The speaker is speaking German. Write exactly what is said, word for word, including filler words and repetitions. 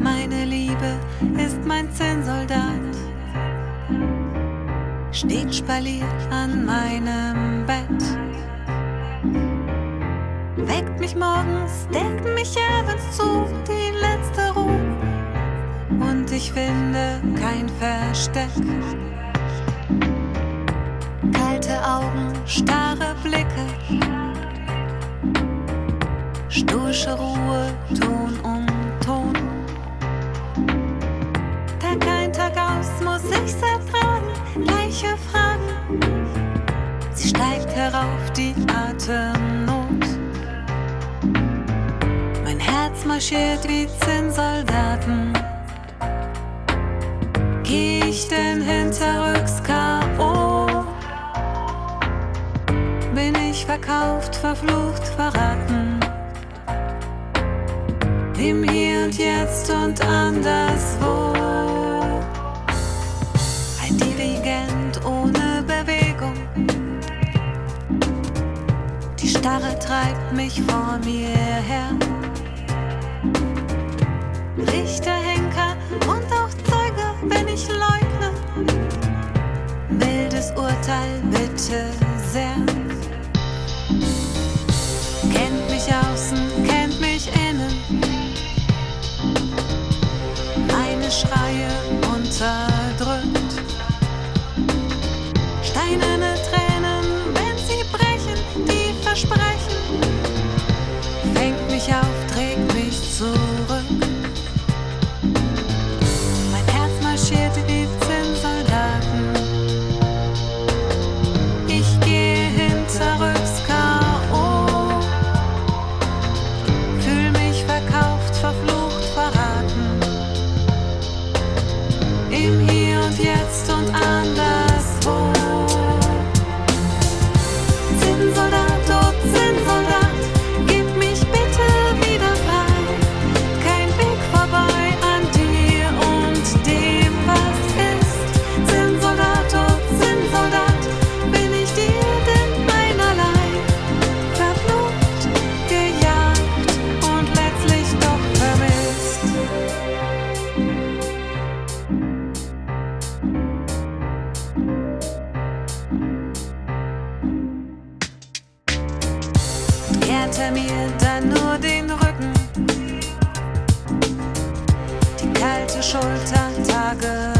Meine Liebe ist mein Zinnsoldat, steht spaliert an meinem Bett, weckt mich morgens, deckt mich abends zu, die letzte Ruhe, und ich finde kein Versteck. Kalte Augen, starre Blicke, stoische Ruhe, Ton um Ton. Tag ein, Tag aus muss ich's ertragen, gleiche Fragen, sie steigt herauf, die Atemnot. Mein Herz marschiert wie Zinnsoldaten. Geh ich denn hinterrücks K O? Bin ich verkauft, verflucht, verraten? Im Hier und Jetzt und anderswo. Ein Dirigent ohne Bewegung. Die Starre treibt mich vor mir her. Richter, Henker und auch Zeuge, wenn ich leugne. Mildes Urteil, bitte sehr. Kennt mich außen, kennt mich innen. Meine Schreie unterdrückt. Steinerne Tränen, wenn sie brechen, die Versprechen. Fängt mich auf, trägt mich zurück. Mein Herz marschiert wie Zinnsoldaten. Ich gehe hinterrücks K O. Fühl mich verkauft, verflucht, verraten. Im Hier und Jetzt und anderswo. Zinnsoldat, oh Zinnsoldat, gib mich bitte wieder frei. Kein Weg vorbei an dir und dem, was ist. Zinnsoldat, oh Zinnsoldat, bin ich dir denn einerlei? Verflucht, gejagt und letztlich doch vermisst. Kehrte mir dann nur den Rücken, die kalte Schulter, Tage